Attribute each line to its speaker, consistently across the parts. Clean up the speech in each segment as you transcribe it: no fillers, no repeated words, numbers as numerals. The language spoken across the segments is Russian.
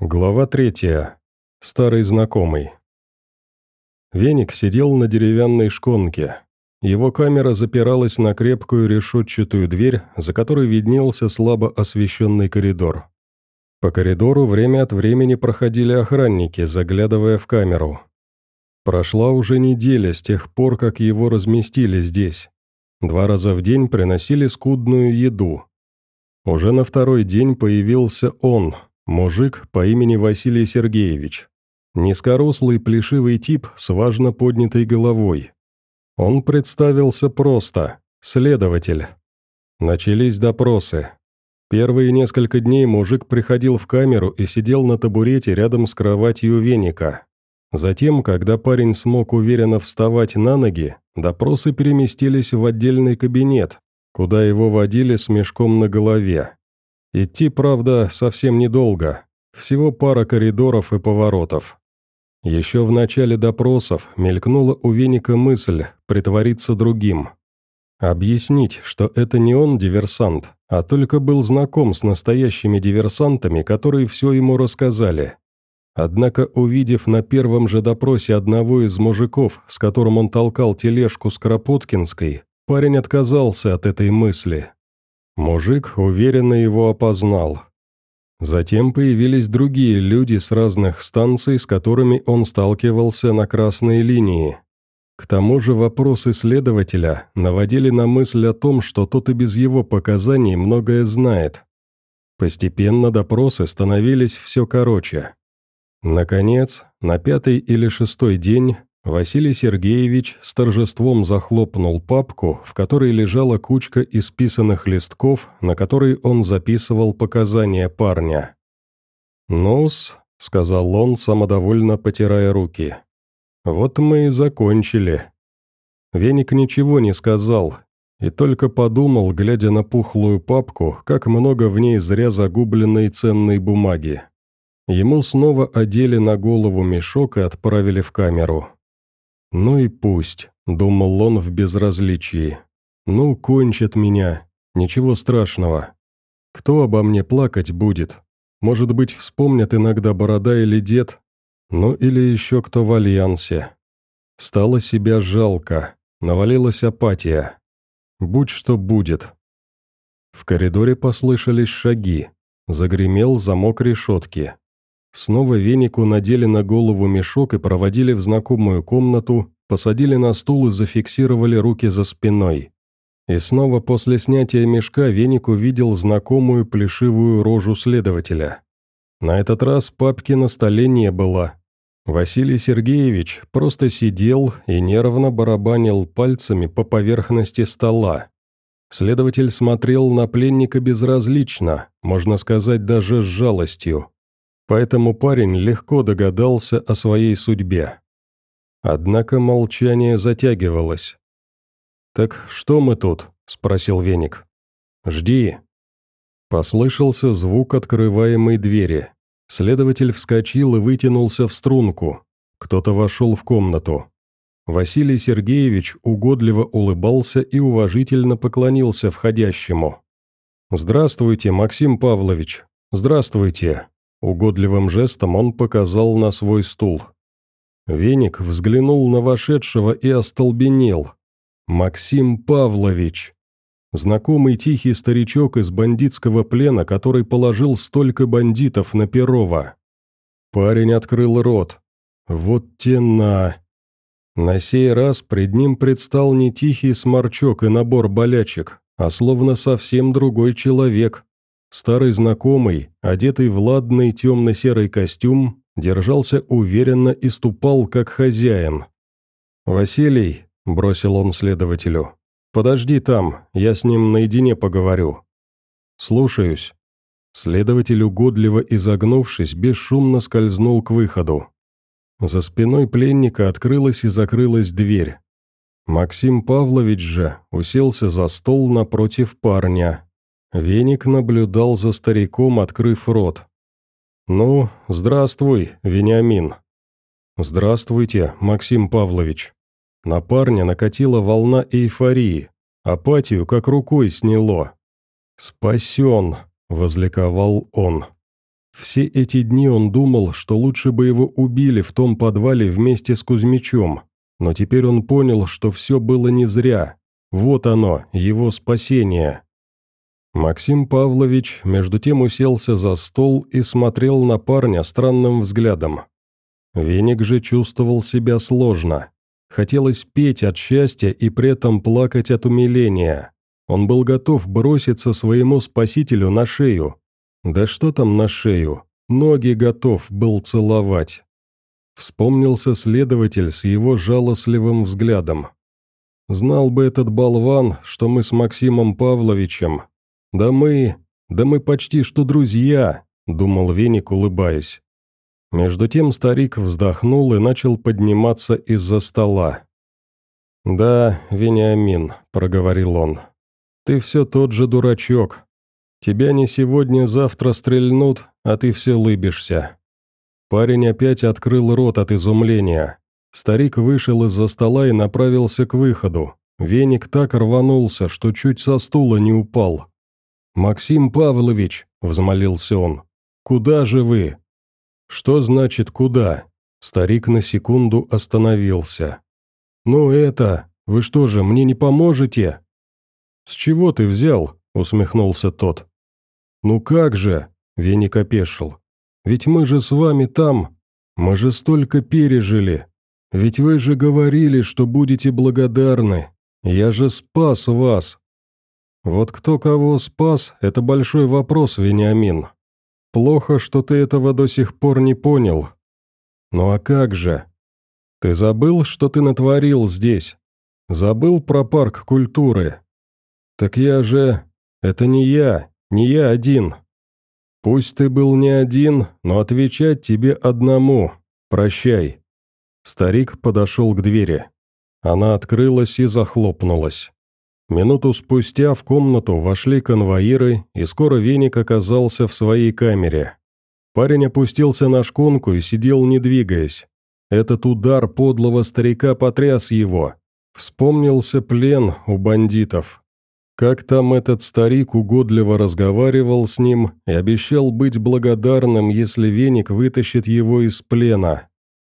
Speaker 1: Глава 3. Старый знакомый. Веник сидел на деревянной шконке. Его камера запиралась на крепкую решетчатую дверь, за которой виднелся слабо освещенный коридор. По коридору время от времени проходили охранники, заглядывая в камеру. Прошла уже неделя с тех пор, как его разместили здесь. 2 раза в день приносили скудную еду. Уже на второй день появился он, мужик по имени Василий Сергеевич. Низкорослый плешивый тип с важно поднятой головой. Он представился просто – следователь. Начались допросы. Первые несколько дней мужик приходил в камеру и сидел на табурете рядом с кроватью Веника. Затем, когда парень смог уверенно вставать на ноги, допросы переместились в отдельный кабинет, куда его водили с мешком на голове. Идти, правда, совсем недолго, всего пара коридоров и поворотов. Еще в начале допросов мелькнула у Веника мысль притвориться другим. Объяснить, что это не он диверсант, а только был знаком с настоящими диверсантами, которые все ему рассказали. Однако, увидев на первом же допросе одного из мужиков, с которым он толкал тележку с Кропоткинской, парень отказался от этой мысли. Мужик уверенно его опознал. Затем появились другие люди с разных станций, с которыми он сталкивался на красной линии. К тому же вопросы следователя наводили на мысль о том, что тот и без его показаний многое знает. Постепенно допросы становились все короче. Наконец, на 5-й или 6-й день Василий Сергеевич с торжеством захлопнул папку, в которой лежала кучка исписанных листков, на которой он записывал показания парня. «Ну-с», — сказал он, самодовольно потирая руки, — «вот мы и закончили». Веник ничего не сказал, и только подумал, глядя на пухлую папку, как много в ней зря загубленной ценной бумаги. Ему снова одели на голову мешок и отправили в камеру. «Ну и пусть», — думал он в безразличии. «Ну, кончат меня. Ничего страшного. Кто обо мне плакать будет? Может быть, вспомнят иногда борода или дед? Ну или еще кто в альянсе». Стало себя жалко. Навалилась апатия. Будь что будет. В коридоре послышались шаги. Загремел замок решетки. Снова Венику надели на голову мешок и проводили в знакомую комнату, посадили на стул и зафиксировали руки за спиной. И снова после снятия мешка Веник увидел знакомую плешивую рожу следователя. На этот раз папки на столе не было. Василий Сергеевич просто сидел и нервно барабанил пальцами по поверхности стола. Следователь смотрел на пленника безразлично, можно сказать, даже с жалостью. Поэтому парень легко догадался о своей судьбе. Однако молчание затягивалось. «Так что мы тут?» – спросил Веник. «Жди». Послышался звук открываемой двери. Следователь вскочил и вытянулся в струнку. Кто-то вошел в комнату. Василий Сергеевич угодливо улыбался и уважительно поклонился входящему. «Здравствуйте, Максим Павлович. Здравствуйте». Угодливым жестом он показал на свой стул. Веник взглянул на вошедшего и остолбенел. Максим Павлович. Знакомый тихий старичок из бандитского плена, который положил столько бандитов на Перова. Парень открыл рот. Вот тена. На сей раз пред ним предстал не тихий сморчок и набор болячек, а словно совсем другой человек. Старый знакомый, одетый в ладный темно-серый костюм, держался уверенно и ступал, как хозяин. «Василий», — бросил он следователю, — «подожди там, я с ним наедине поговорю». «Слушаюсь». Следователь, угодливо изогнувшись, бесшумно скользнул к выходу. За спиной пленника открылась и закрылась дверь. Максим Павлович же уселся за стол напротив парня. Веник наблюдал за стариком, открыв рот. «Ну, здравствуй, Вениамин». «Здравствуйте, Максим Павлович». На парня накатила волна эйфории, апатию как рукой сняло. «Спасен», — возликовал он. Все эти дни он думал, что лучше бы его убили в том подвале вместе с Кузьмичом, но теперь он понял, что все было не зря. Вот оно, его спасение. Максим Павлович между тем уселся за стол и смотрел на парня странным взглядом. Веник же чувствовал себя сложно. Хотелось петь от счастья и при этом плакать от умиления. Он был готов броситься своему спасителю на шею. Да что там на шею, ноги готов был целовать. Вспомнился следователь с его жалостливым взглядом. Знал бы этот болван, что мы с Максимом Павловичем. Да мы почти что друзья, думал Веник, улыбаясь. Между тем старик вздохнул и начал подниматься из-за стола. «Да, Вениамин», — проговорил он, — «ты все тот же дурачок. Тебя не сегодня-завтра стрельнут, а ты все лыбишься». Парень опять открыл рот от изумления. Старик вышел из-за стола и направился к выходу. Веник так рванулся, что чуть со стула не упал. «Максим Павлович», — взмолился он, — «куда же вы?» «Что значит «куда»?» Старик на секунду остановился. «Ну вы что же, мне не поможете?» «С чего ты взял?» — усмехнулся тот. «Ну как же?» — Веник опешил. «Ведь мы же с вами там. Мы же столько пережили. Ведь вы же говорили, что будете благодарны. Я же спас вас». «Вот кто кого спас, это большой вопрос, Вениамин. Плохо, что ты этого до сих пор не понял. Ну а как же? Ты забыл, что ты натворил здесь? Забыл про парк культуры? Так я же... Это не я один. Пусть ты был не один, но отвечать тебе одному. Прощай». Старик подошел к двери. Она открылась и захлопнулась. Минуту спустя в комнату вошли конвоиры, и скоро Веник оказался в своей камере. Парень опустился на шконку и сидел, не двигаясь. Этот удар подлого старика потряс его. Вспомнился плен у бандитов. Как там этот старик угодливо разговаривал с ним и обещал быть благодарным, если Веник вытащит его из плена.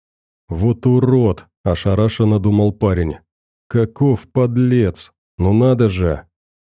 Speaker 1: «Вот урод!» – ошарашенно думал парень. «Каков подлец! Ну надо же!»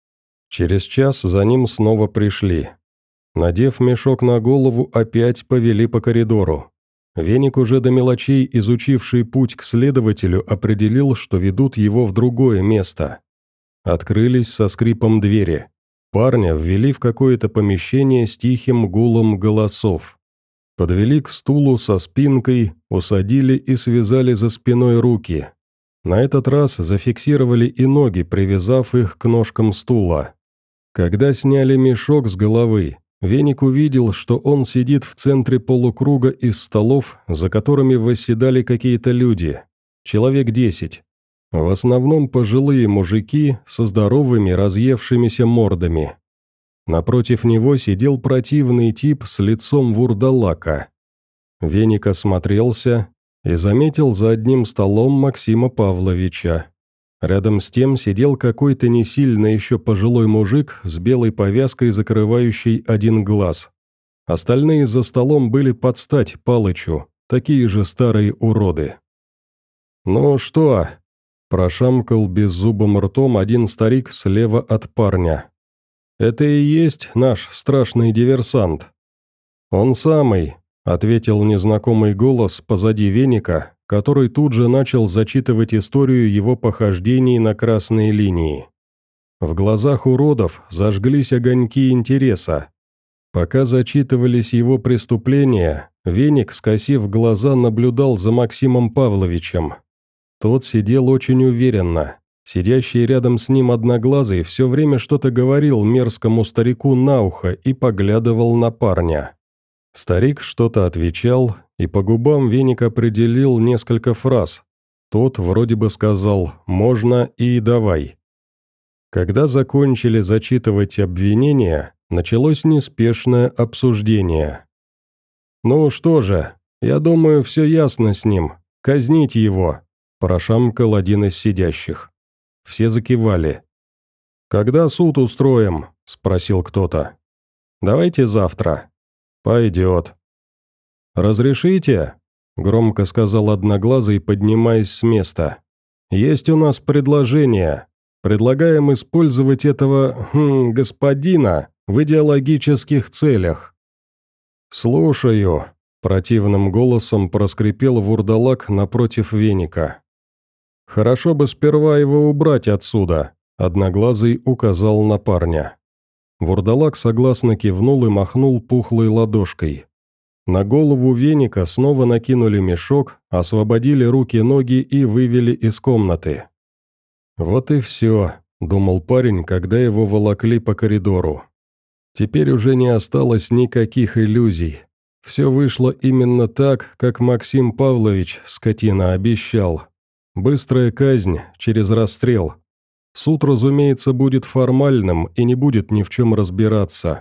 Speaker 1: Через час за ним снова пришли. Надев мешок на голову, опять повели по коридору. Веник, уже до мелочей изучивший путь к следователю, определил, что ведут его в другое место. Открылись со скрипом двери. Парня ввели в какое-то помещение с тихим гулом голосов. Подвели к стулу со спинкой, усадили и связали за спиной руки. На этот раз зафиксировали и ноги, привязав их к ножкам стула. Когда сняли мешок с головы, Веник увидел, что он сидит в центре полукруга из столов, за которыми восседали какие-то люди. Человек 10. В основном пожилые мужики со здоровыми разъевшимися мордами. Напротив него сидел противный тип с лицом вурдалака. Веник осмотрелся и заметил за одним столом Максима Павловича. Рядом с тем сидел какой-то не сильно еще пожилой мужик с белой повязкой, закрывающей один глаз. Остальные за столом были под стать Палычу, такие же старые уроды. «Ну что?» – прошамкал беззубым ртом один старик слева от парня. «Это и есть наш страшный диверсант?» «Он самый», – ответил незнакомый голос позади Веника, который тут же начал зачитывать историю его похождений на красной линии. В глазах уродов зажглись огоньки интереса. Пока зачитывались его преступления, Веник, скосив глаза, наблюдал за Максимом Павловичем. Тот сидел очень уверенно. Сидящий рядом с ним одноглазый все время что-то говорил мерзкому старику на ухо и поглядывал на парня. Старик что-то отвечал, и по губам Веник определил несколько фраз. Тот вроде бы сказал «можно» и «давай». Когда закончили зачитывать обвинения, началось неспешное обсуждение. «Ну что же, я думаю, все ясно с ним. Казнить его», – прошамкал один из сидящих. Все закивали. «Когда суд устроим?» – спросил кто-то. «Давайте завтра». «Пойдет». «Разрешите?» – громко сказал Одноглазый, поднимаясь с места. «Есть у нас предложение. Предлагаем использовать этого, господина в идеологических целях». «Слушаю», – противным голосом проскрипел вурдалак напротив веника. «Хорошо бы сперва его убрать отсюда», – Одноглазый указал на парня. Вурдалак согласно кивнул и махнул пухлой ладошкой. На голову веника снова накинули мешок, освободили руки-ноги и вывели из комнаты. «Вот и все», – думал парень, когда его волокли по коридору. Теперь уже не осталось никаких иллюзий. Все вышло именно так, как Максим Павлович, скотина, обещал. Быстрая казнь через расстрел. Суд, разумеется, будет формальным и не будет ни в чем разбираться.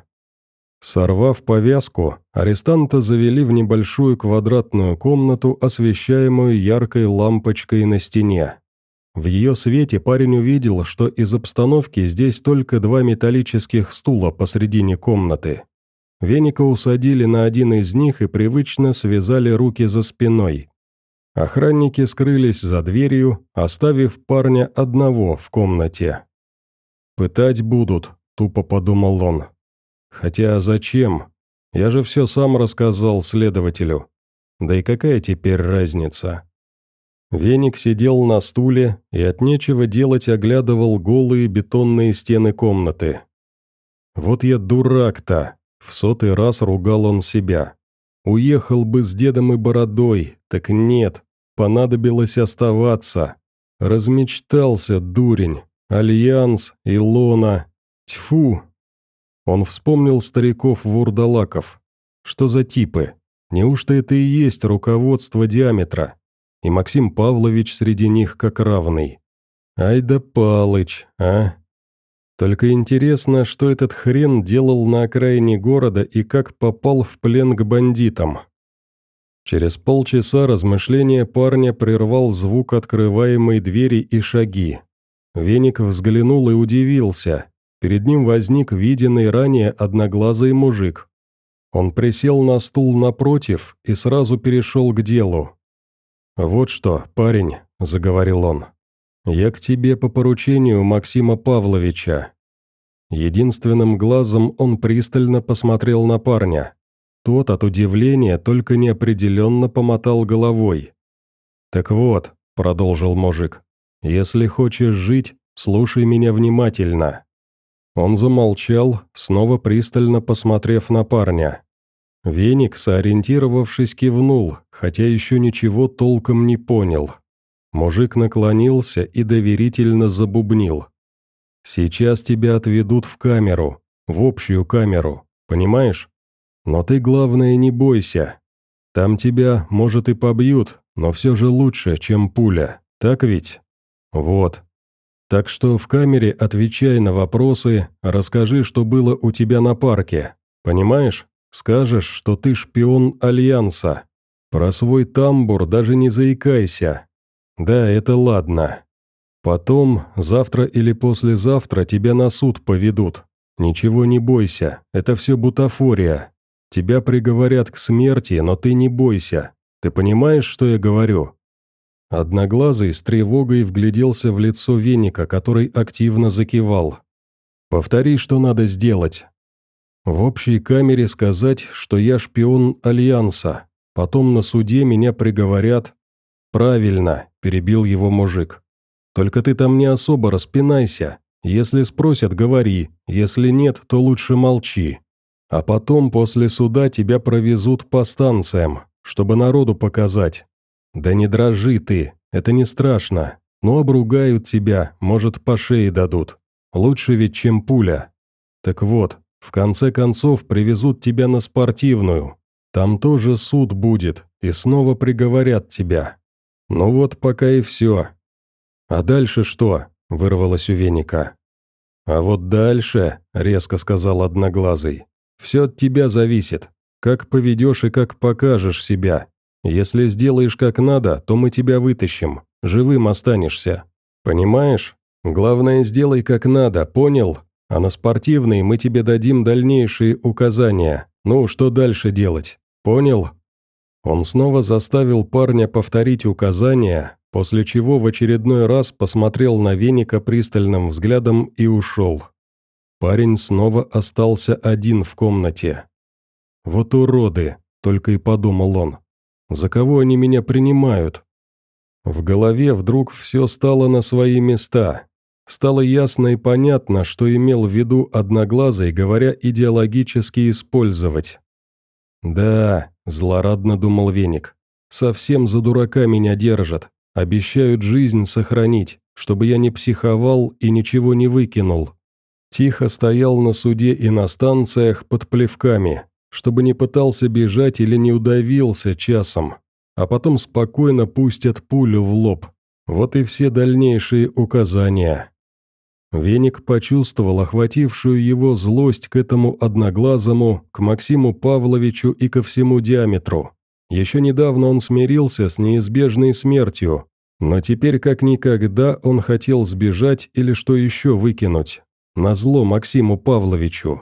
Speaker 1: Сорвав повязку, арестанта завели в небольшую квадратную комнату, освещаемую яркой лампочкой на стене. В ее свете парень увидел, что из обстановки здесь только 2 металлических стула посредине комнаты. Веника усадили на один из них и привычно связали руки за спиной. Охранники скрылись за дверью, оставив парня одного в комнате. «Пытать будут», – тупо подумал он. «Хотя зачем? Я же все сам рассказал следователю. Да и какая теперь разница?» Веник сидел на стуле и от нечего делать оглядывал голые бетонные стены комнаты. «Вот я дурак-то!» – в 100-й раз ругал он себя. «Уехал бы с дедом и бородой, так нет, понадобилось оставаться. Размечтался, дурень, Альянс, Илона, тьфу!» Он вспомнил стариков-вурдалаков. Что за типы? Неужто это и есть руководство Диаметра? И Максим Павлович среди них как равный. Ай да Палыч, а? Только интересно, что этот хрен делал на окраине города и как попал в плен к бандитам. Через полчаса размышления парня прервал звук открываемой двери и шаги. Веник взглянул и удивился. Перед ним возник виденный ранее одноглазый мужик. Он присел на стул напротив и сразу перешел к делу. «Вот что, парень», – заговорил он, – «я к тебе по поручению Максима Павловича». Единственным глазом он пристально посмотрел на парня. Тот от удивления только неопределенно помотал головой. «Так вот», – продолжил мужик, – «если хочешь жить, слушай меня внимательно». Он замолчал, снова пристально посмотрев на парня. Веник, сориентировавшись, кивнул, хотя еще ничего толком не понял. Мужик наклонился и доверительно забубнил. «Сейчас тебя отведут в камеру, в общую камеру, понимаешь? Но ты, главное, не бойся. Там тебя, может, и побьют, но все же лучше, чем пуля, так ведь? Вот. Так что в камере отвечай на вопросы, расскажи, что было у тебя на парке, понимаешь? Скажешь, что ты шпион Альянса. Про свой тамбур даже не заикайся. Да, это ладно. Потом, завтра или послезавтра тебя на суд поведут. Ничего не бойся, это все бутафория. Тебя приговорят к смерти, но ты не бойся. Ты понимаешь, что я говорю?» Одноглазый с тревогой вгляделся в лицо Веника, который активно закивал. «Повтори, что надо сделать». «В общей камере сказать, что я шпион Альянса. Потом на суде меня приговорят». «Правильно», – перебил его мужик. «Только ты там не особо распинайся. Если спросят, говори. Если нет, то лучше молчи. А потом после суда тебя провезут по станциям, чтобы народу показать. Да не дрожи ты, это не страшно. Но обругают тебя, может, по шее дадут. Лучше ведь, чем пуля. Так вот, в конце концов привезут тебя на спортивную. Там тоже суд будет, и снова приговорят тебя. Ну вот пока и все». «А дальше что?» – вырвалось у Веника. «А вот дальше», – резко сказал Одноглазый, – «все от тебя зависит. Как поведешь и как покажешь себя. Если сделаешь как надо, то мы тебя вытащим, живым останешься. Понимаешь? Главное, сделай как надо, понял? А на спортивный мы тебе дадим дальнейшие указания. Ну, что дальше делать? Понял?» Он снова заставил парня повторить указания, после чего в очередной раз посмотрел на Веника пристальным взглядом и ушел. Парень снова остался один в комнате. «Вот уроды», — только и подумал он. «За кого они меня принимают?» В голове вдруг все стало на свои места. Стало ясно и понятно, что имел в виду Одноглазый, говоря идеологически использовать. «Да», — злорадно думал Веник, — «совсем за дурака меня держат, обещают жизнь сохранить, чтобы я не психовал и ничего не выкинул». Тихо стоял на суде и на станциях под плевками, чтобы не пытался бежать или не удавился часом, а потом спокойно пустят пулю в лоб. Вот и все дальнейшие указания. Веник почувствовал охватившую его злость к этому Одноглазому, к Максиму Павловичу и ко всему диаметру. Еще недавно он смирился с неизбежной смертью, но теперь как никогда он хотел сбежать или что еще выкинуть. Назло Максиму Павловичу.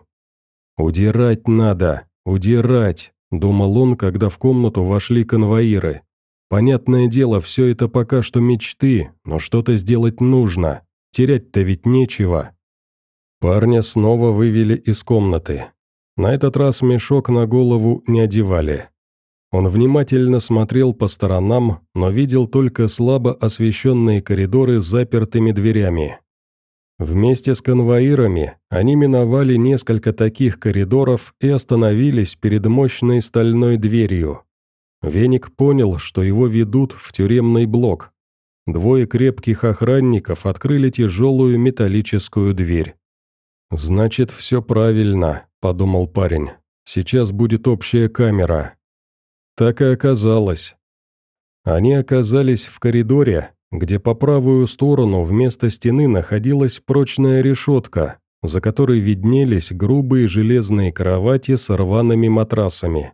Speaker 1: «Удирать надо, удирать», — думал он, когда в комнату вошли конвоиры. «Понятное дело, все это пока что мечты, но что-то сделать нужно. Терять-то ведь нечего». Парня снова вывели из комнаты. На этот раз мешок на голову не одевали. Он внимательно смотрел по сторонам, но видел только слабо освещенные коридоры с запертыми дверями. Вместе с конвоирами они миновали несколько таких коридоров и остановились перед мощной стальной дверью. Веник понял, что его ведут в тюремный блок. Двое крепких охранников открыли тяжелую металлическую дверь. «Значит, все правильно», — подумал парень. «Сейчас будет общая камера». Так и оказалось. Они оказались в коридоре, где по правую сторону вместо стены находилась прочная решетка, за которой виднелись грубые железные кровати с рваными матрасами.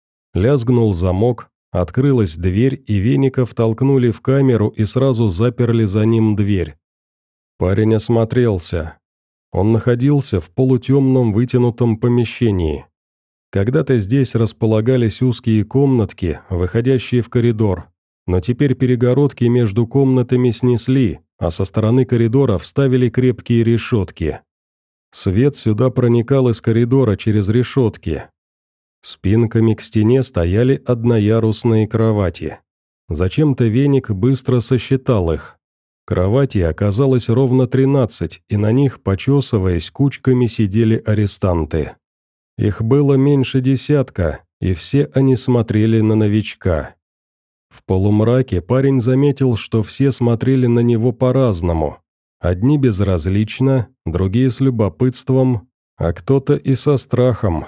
Speaker 1: Лязгнул замок, открылась дверь, и Веника втолкнули в камеру и сразу заперли за ним дверь. Парень осмотрелся. Он находился в полутемном вытянутом помещении. Когда-то здесь располагались узкие комнатки, выходящие в коридор, но теперь перегородки между комнатами снесли, а со стороны коридора вставили крепкие решетки. Свет сюда проникал из коридора через решетки. Спинками к стене стояли одноярусные кровати. Зачем-то Веник быстро сосчитал их. Кроватей оказалось ровно 13, и на них, почесываясь, кучками сидели арестанты. Их было меньше десятка, и все они смотрели на новичка. В полумраке парень заметил, что все смотрели на него по-разному. Одни безразлично, другие с любопытством, а кто-то и со страхом.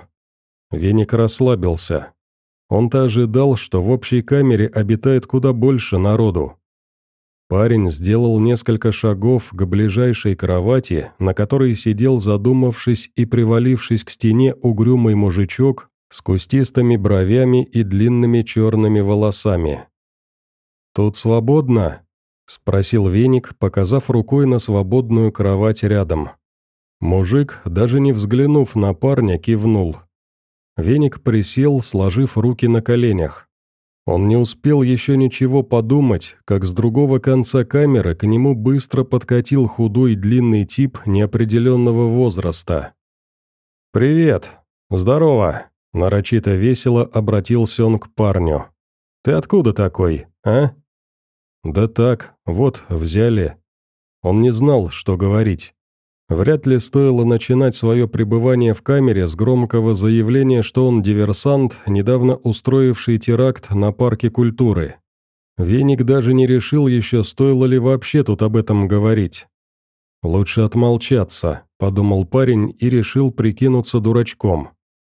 Speaker 1: Веник расслабился. Он-то ожидал, что в общей камере обитает куда больше народу. Парень сделал несколько шагов к ближайшей кровати, на которой сидел, задумавшись и привалившись к стене, угрюмый мужичок с кустистыми бровями и длинными черными волосами. «Тут свободно?» – спросил Веник, показав рукой на свободную кровать рядом. Мужик, даже не взглянув на парня, кивнул. Веник присел, сложив руки на коленях. Он не успел еще ничего подумать, как с другого конца камеры к нему быстро подкатил худой длинный тип неопределенного возраста. «Привет! Здорово!» – нарочито весело обратился он к парню. «Ты откуда такой, а?» «Да так, вот, взяли». Он не знал, что говорить. Вряд ли стоило начинать свое пребывание в камере с громкого заявления, что он диверсант, недавно устроивший теракт на парке культуры. Веник даже не решил еще, стоило ли вообще тут об этом говорить. «Лучше отмолчаться», – подумал парень и решил прикинуться дурачком.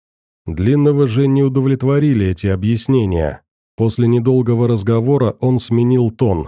Speaker 1: Длинного же не удовлетворили эти объяснения. После недолгого разговора он сменил тон.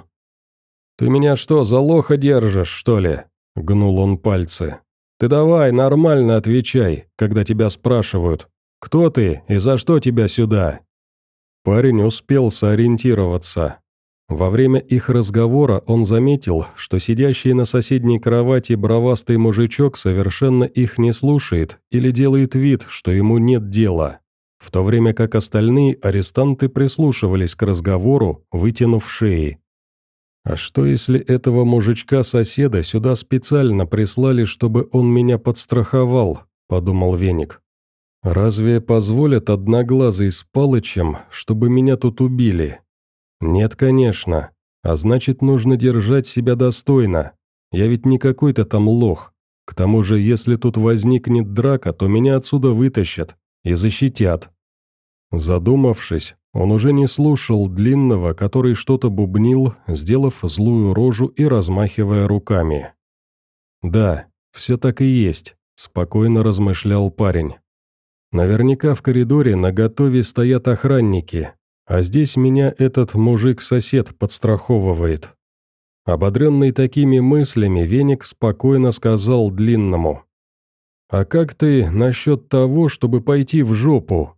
Speaker 1: «Ты меня что, за лоха держишь, что ли?» — гнул он пальцы. «Ты давай нормально отвечай, когда тебя спрашивают, кто ты и за что тебя сюда?» Парень успел сориентироваться. Во время их разговора он заметил, что сидящий на соседней кровати бровастый мужичок совершенно их не слушает или делает вид, что ему нет дела, в то время как остальные арестанты прислушивались к разговору, вытянув шеи. «А что, если этого мужичка-соседа сюда специально прислали, чтобы он меня подстраховал?» – подумал Веник. «Разве позволят Одноглазый с Палычем, чтобы меня тут убили?» «Нет, конечно. А значит, нужно держать себя достойно. Я ведь не какой-то там лох. К тому же, если тут возникнет драка, то меня отсюда вытащат и защитят». Задумавшись, он уже не слушал Длинного, который что-то бубнил, сделав злую рожу и размахивая руками. «Да, все так и есть», – спокойно размышлял парень. «Наверняка в коридоре наготове стоят охранники, а здесь меня этот мужик-сосед подстраховывает». Ободренный такими мыслями, Веник спокойно сказал Длинному: «А как ты насчет того, чтобы пойти в жопу?»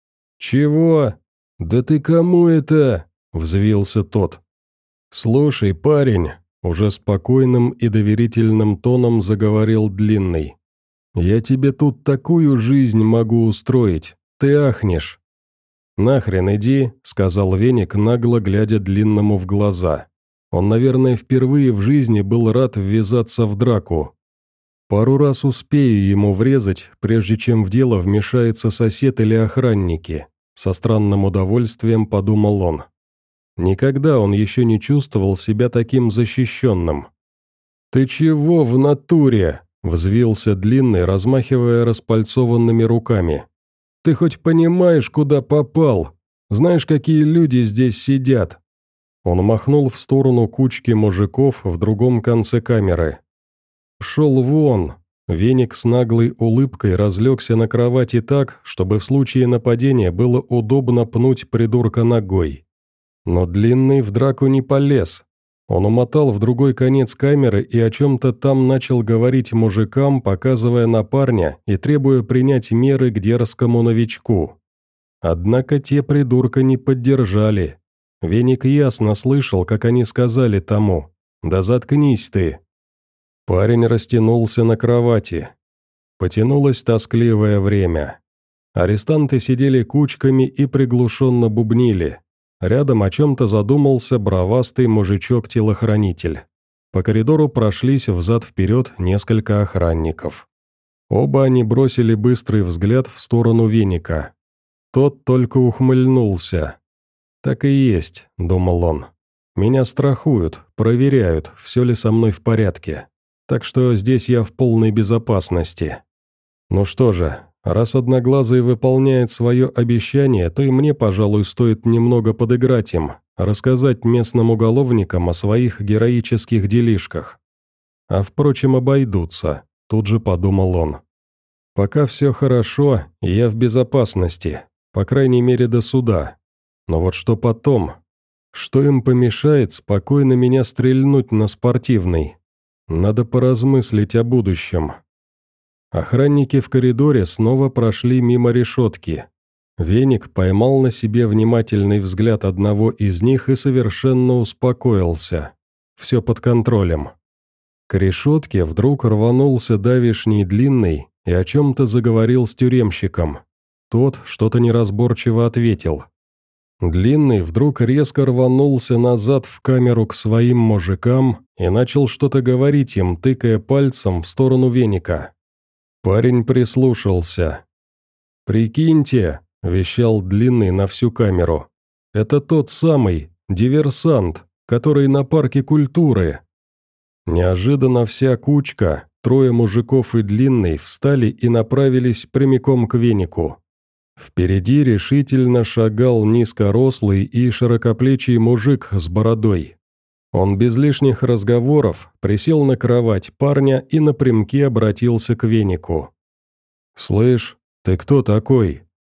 Speaker 1: «Чего? Да ты кому это?» – взвился тот. «Слушай, парень», – уже спокойным и доверительным тоном заговорил Длинный, «я тебе тут такую жизнь могу устроить, ты ахнешь». «Нахрен иди», – сказал Веник, нагло глядя Длинному в глаза. Он, наверное, впервые в жизни был рад ввязаться в драку. Пару раз успею ему врезать, прежде чем в дело вмешается сосед или охранники. Со странным удовольствием подумал он. Никогда он еще не чувствовал себя таким защищенным. «Ты чего в натуре?» – взвился Длинный, размахивая распальцованными руками. «Ты хоть понимаешь, куда попал? Знаешь, какие люди здесь сидят?» Он махнул в сторону кучки мужиков в другом конце камеры. «Шел вон!» Веник с наглой улыбкой разлегся на кровати так, чтобы в случае нападения было удобно пнуть придурка ногой. Но Длинный в драку не полез. Он умотал в другой конец камеры и о чем-то там начал говорить мужикам, показывая на парня и требуя принять меры к дерзкому новичку. Однако те придурка не поддержали. Веник ясно слышал, как они сказали тому: «Да заткнись ты!» Парень растянулся на кровати. Потянулось тоскливое время. Арестанты сидели кучками и приглушенно бубнили. Рядом о чем-то задумался бровастый мужичок-телохранитель. По коридору прошлись взад-вперед несколько охранников. Оба они бросили быстрый взгляд в сторону Веника. Тот только ухмыльнулся. «Так и есть», — думал он. «Меня страхуют, проверяют, все ли со мной в порядке. Так что здесь я в полной безопасности. Ну что же, раз Одноглазый выполняет свое обещание, то и мне, пожалуй, стоит немного подыграть им, рассказать местным уголовникам о своих героических делишках. А впрочем, обойдутся», — тут же подумал он. «Пока все хорошо, и я в безопасности, по крайней мере до суда. Но вот что потом? Что им помешает спокойно меня стрельнуть на Спортивной? Надо поразмыслить о будущем». Охранники в коридоре снова прошли мимо решетки. Веник поймал на себе внимательный взгляд одного из них и совершенно успокоился. Все под контролем. К решетке вдруг рванулся давишний Длинный и о чем-то заговорил с тюремщиком. Тот что-то неразборчиво ответил. Длинный вдруг резко рванулся назад в камеру к своим мужикам и начал что-то говорить им, тыкая пальцем в сторону Веника. Парень прислушался. «Прикиньте», — вещал Длинный на всю камеру, — «это тот самый диверсант, который на парке культуры». Неожиданно вся кучка, 3 мужиков и Длинный, встали и направились прямиком к Венику. Впереди решительно шагал низкорослый и широкоплечий мужик с бородой. Он без лишних разговоров присел на кровать парня и напрямки обратился к Венику. «Слышь, ты кто такой?»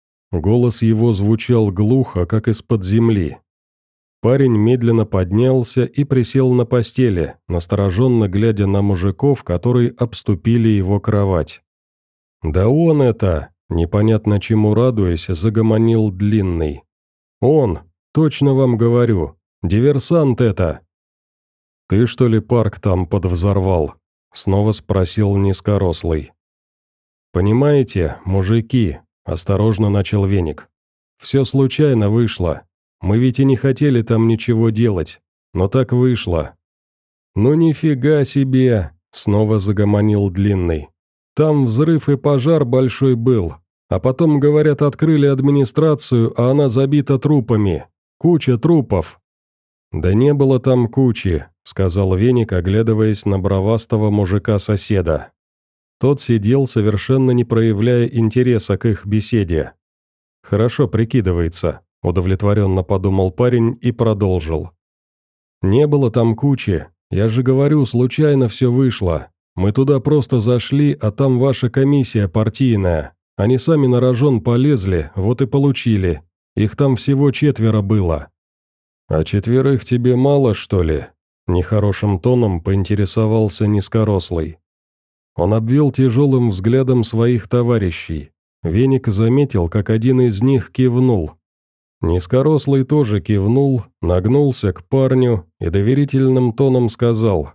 Speaker 1: Голос его звучал глухо, как из-под земли. Парень медленно поднялся и присел на постели, настороженно глядя на мужиков, которые обступили его кровать. «Да он это!» Непонятно чему радуясь, загомонил Длинный. «Он, точно вам говорю, Диверсант это!» «Ты, что ли, парк там подвзорвал?» — снова спросил низкорослый. «Понимаете, мужики», — осторожно начал Веник, — «все случайно вышло. Мы ведь и не хотели там ничего делать, но так вышло». «Ну нифига себе!» — снова загомонил Длинный. «Там взрыв и пожар большой был, а потом, говорят, открыли администрацию, а она забита трупами. Куча трупов». «Да не было там кучи», — сказал Веник, оглядываясь на бровастого мужика-соседа. Тот сидел, совершенно не проявляя интереса к их беседе. «Хорошо прикидывается», — удовлетворенно подумал парень и продолжил. «Не было там кучи, я же говорю, случайно все вышло. Мы туда просто зашли, а там ваша комиссия партийная. Они сами на рожон полезли, вот и получили. Их там всего 4 было». «А 4 тебе мало, что ли?» – нехорошим тоном поинтересовался низкорослый. Он обвел тяжелым взглядом своих товарищей. Веник заметил, как один из них кивнул. Низкорослый тоже кивнул, нагнулся к парню и доверительным тоном сказал: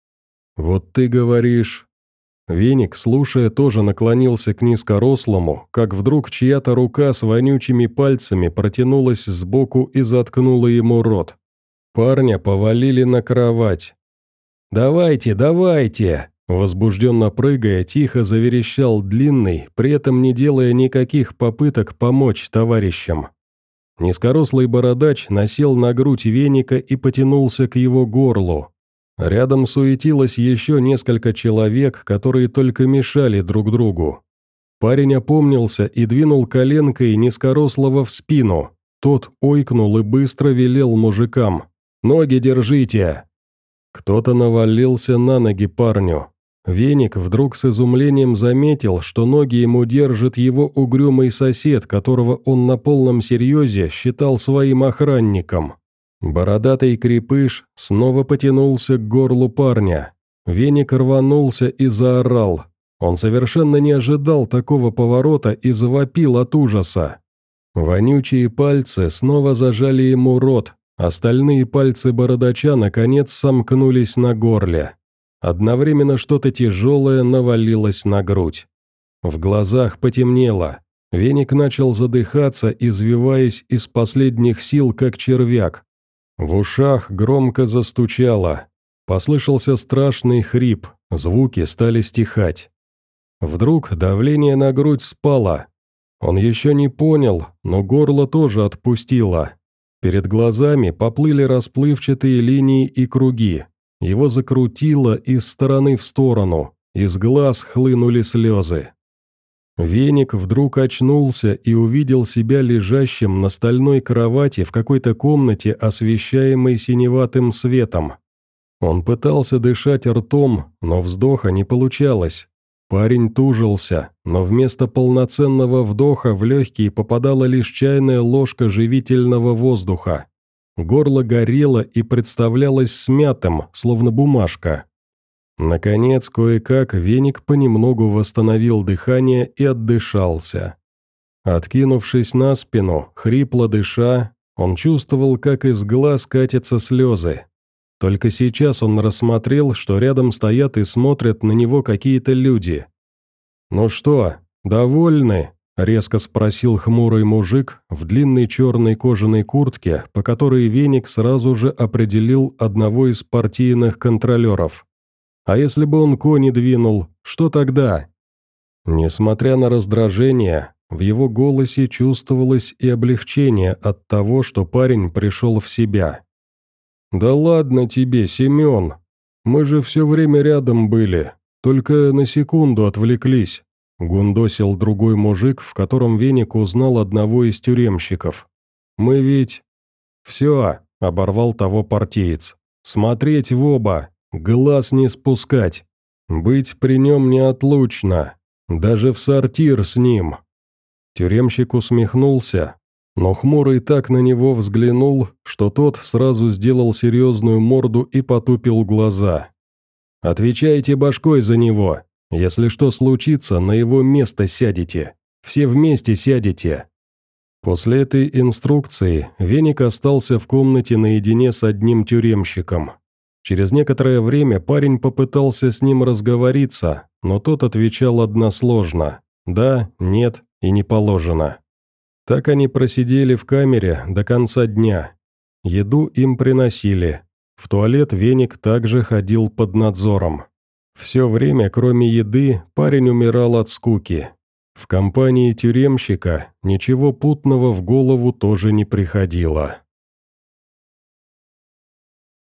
Speaker 1: «Вот ты говоришь...» Веник, слушая, тоже наклонился к низкорослому, как вдруг чья-то рука с вонючими пальцами протянулась сбоку и заткнула ему рот. Парня повалили на кровать. «Давайте, давайте!» Возбужденно прыгая, тихо заверещал Длинный, при этом не делая никаких попыток помочь товарищам. Низкорослый бородач насел на грудь Веника и потянулся к его горлу. Рядом суетилось еще несколько человек, которые только мешали друг другу. Парень опомнился и двинул коленкой низкорослого в спину. Тот ойкнул и быстро велел мужикам: «Ноги держите!» Кто-то навалился на ноги парню. Веник вдруг с изумлением заметил, что ноги ему держит его угрюмый сосед, которого он на полном серьезе считал своим охранником. Бородатый крепыш снова потянулся к горлу парня. Веник рванулся и заорал. Он совершенно не ожидал такого поворота и завопил от ужаса. Вонючие пальцы снова зажали ему рот, остальные пальцы бородача наконец сомкнулись на горле. Одновременно что-то тяжелое навалилось на грудь. В глазах потемнело. Веник начал задыхаться, извиваясь из последних сил, как червяк. В ушах громко застучало. Послышался страшный хрип, звуки стали стихать. Вдруг давление на грудь спало. Он еще не понял, но горло тоже отпустило. Перед глазами поплыли расплывчатые линии и круги. Его закрутило из стороны в сторону, из глаз хлынули слезы. Веник вдруг очнулся и увидел себя лежащим на стальной кровати в какой-то комнате, освещаемой синеватым светом. Он пытался дышать ртом, но вздоха не получалось. Парень тужился, но вместо полноценного вдоха в легкие попадала лишь чайная ложка живительного воздуха. Горло горело и представлялось смятым, словно бумажка. Наконец, кое-как Веник понемногу восстановил дыхание и отдышался. Откинувшись на спину, хрипло дыша, он чувствовал, как из глаз катятся слезы. Только сейчас он рассмотрел, что рядом стоят и смотрят на него какие-то люди. «Ну что, довольны?» — резко спросил хмурый мужик в длинной черной кожаной куртке, по которой Веник сразу же определил одного из партийных контролеров. «А если бы он кони двинул, что тогда?» Несмотря на раздражение, в его голосе чувствовалось и облегчение от того, что парень пришел в себя. «Да ладно тебе, Семен, мы же все время рядом были, только на секунду отвлеклись», — гундосил другой мужик, в котором Веник узнал одного из тюремщиков. «Мы ведь...» «Все», — оборвал того партиец, — «смотреть в оба, глаз не спускать, быть при нем неотлучно, даже в сортир с ним». Тюремщик усмехнулся, но хмурый так на него взглянул, что тот сразу сделал серьезную морду и потупил глаза. «Отвечайте башкой за него. Если что случится, на его место сядете. Все вместе сядете». После этой инструкции Веник остался в комнате наедине с одним тюремщиком. Через некоторое время парень попытался с ним разговориться, но тот отвечал односложно «да», «нет» и «не положено». Так они просидели в камере до конца дня. Еду им приносили. В туалет Веник также ходил под надзором. Все время, кроме еды, парень умирал от скуки. В компании тюремщика ничего путного в голову тоже не приходило.